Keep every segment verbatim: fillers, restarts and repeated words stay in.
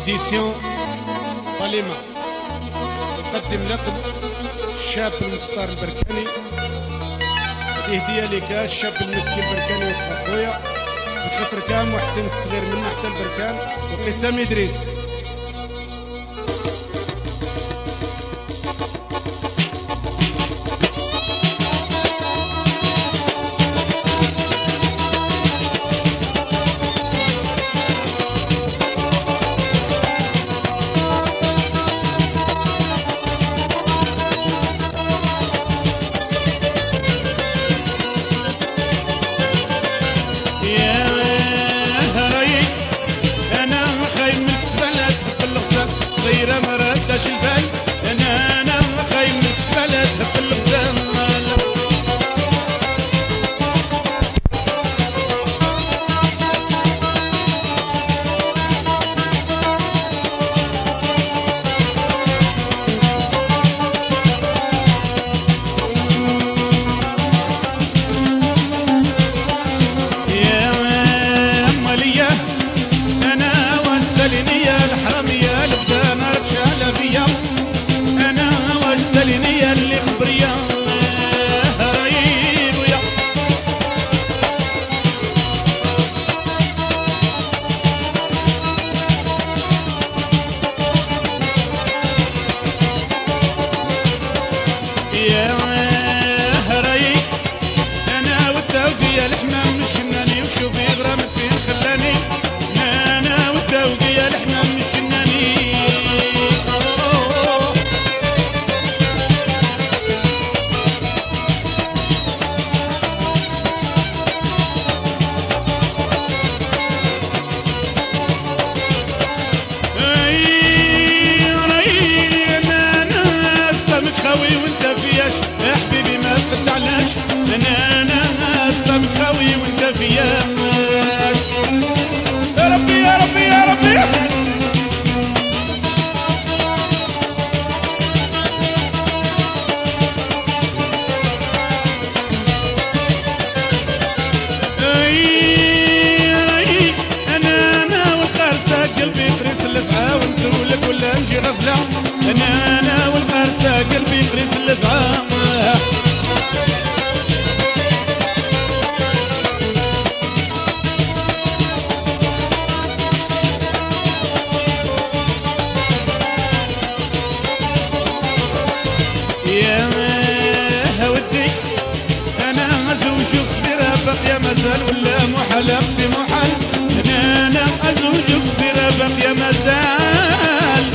إديسيون طالما نقدم لكم الشاب المختار البركاني. هذه هدية لك الشاب المكي البركاني وفق خويا بخاطر كام وحسين الصغير منا حتى البركان وقسام إدريس. صغيرة ما رداش البال انا انا خايم نتفلت في الغزال. يا مالية انا وسلني يا الحرامية انا واشتليني يا اللي خبريا رايب ويا يا رايب انا والتوقية الحمام مشناني وشوفي غرامك فين خلاني انا والتوقية الحمام مشناني. خوي وانت فياش يا حبيبي ما تفتعلاش انا انا اصلا متخاوي وانت فياش يا ربي يا ربي يا ربي. اي انا انا والقرصة قلبي فريس اللفعة ونسولك ولا نجي غفلة انا انا والقرصة قلبي فريس اللفعة. يا ودي انا ازوجك صغيرة باقية مازال ولا محال في محال انا انا ازوجك صغيرة باقية مازال.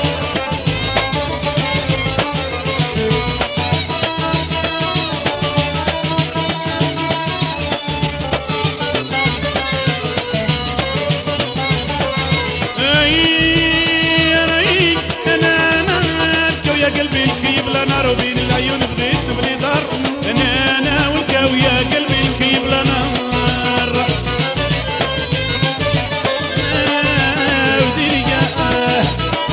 يا قلبي الكيب لا نار وبين العيون بغيت نبني دار انا انا والكاو يا قلبي الكيب لا نار وديري يا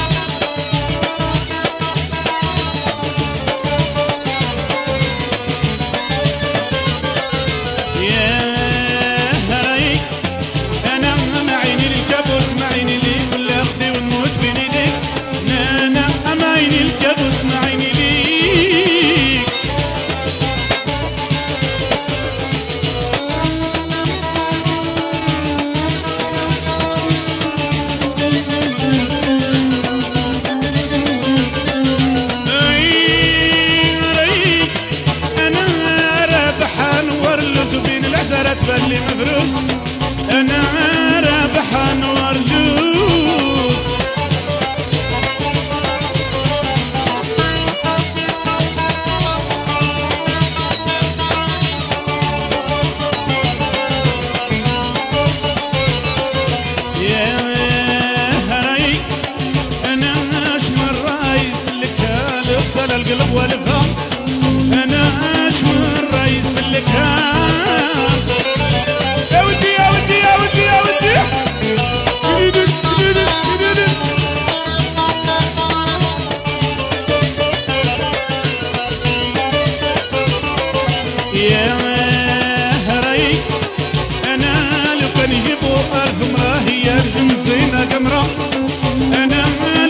يا رايك انا ما عيني الكابوس ما عيني لي ولا اخدي ونموت بين ايديك انا ما عيني الكابوس ما عيني ليك. رايك انا رابح انور اللوز بين العزرات فاللي مفروس انا رابح انور اللوز. القلب والفهم انا اشمر رئيس اللكام. يا ودي يا ودي يا ودي يا ودي يا رايك انا لو كان يجيبوا الف مراه هي الجم زينه قمره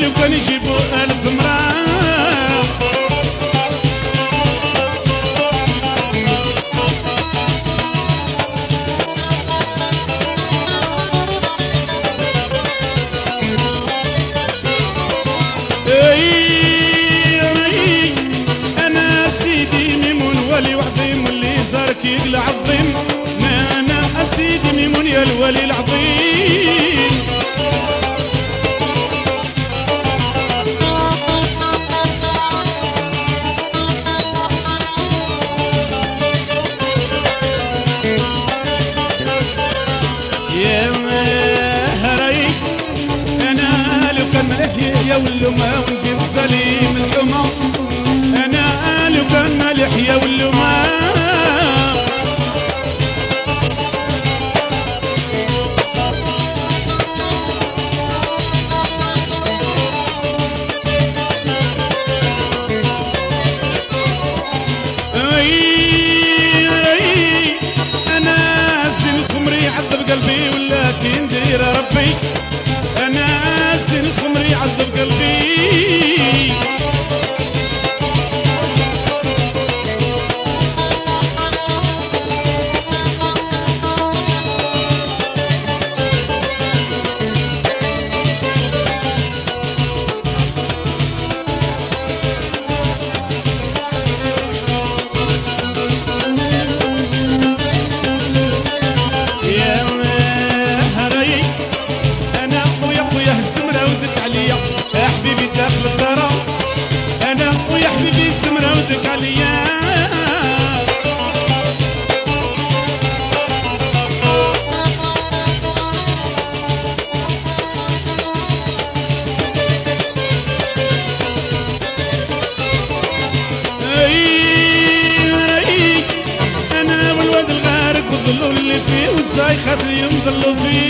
لو كان يجيبوا ألف مراه أنا سيدي ميمون ولي وحدي مولي زاركي العظيم ما أنا سيدي ميمون يا الولي العظيم يا هري أنا لو كان ملحي يا ولما ونجيب سليم الحمى أنا لو كان ملحي يا ولما قلبي ولكن دير ربي أنا أسل الخمر يعذب قلبي يا حبيبي داخل الدار انا ويا حبيبي السمرة ودك عليا انا والواد الغارق والظلوا اللي فيه والزاي خاطري يمظلوا فيه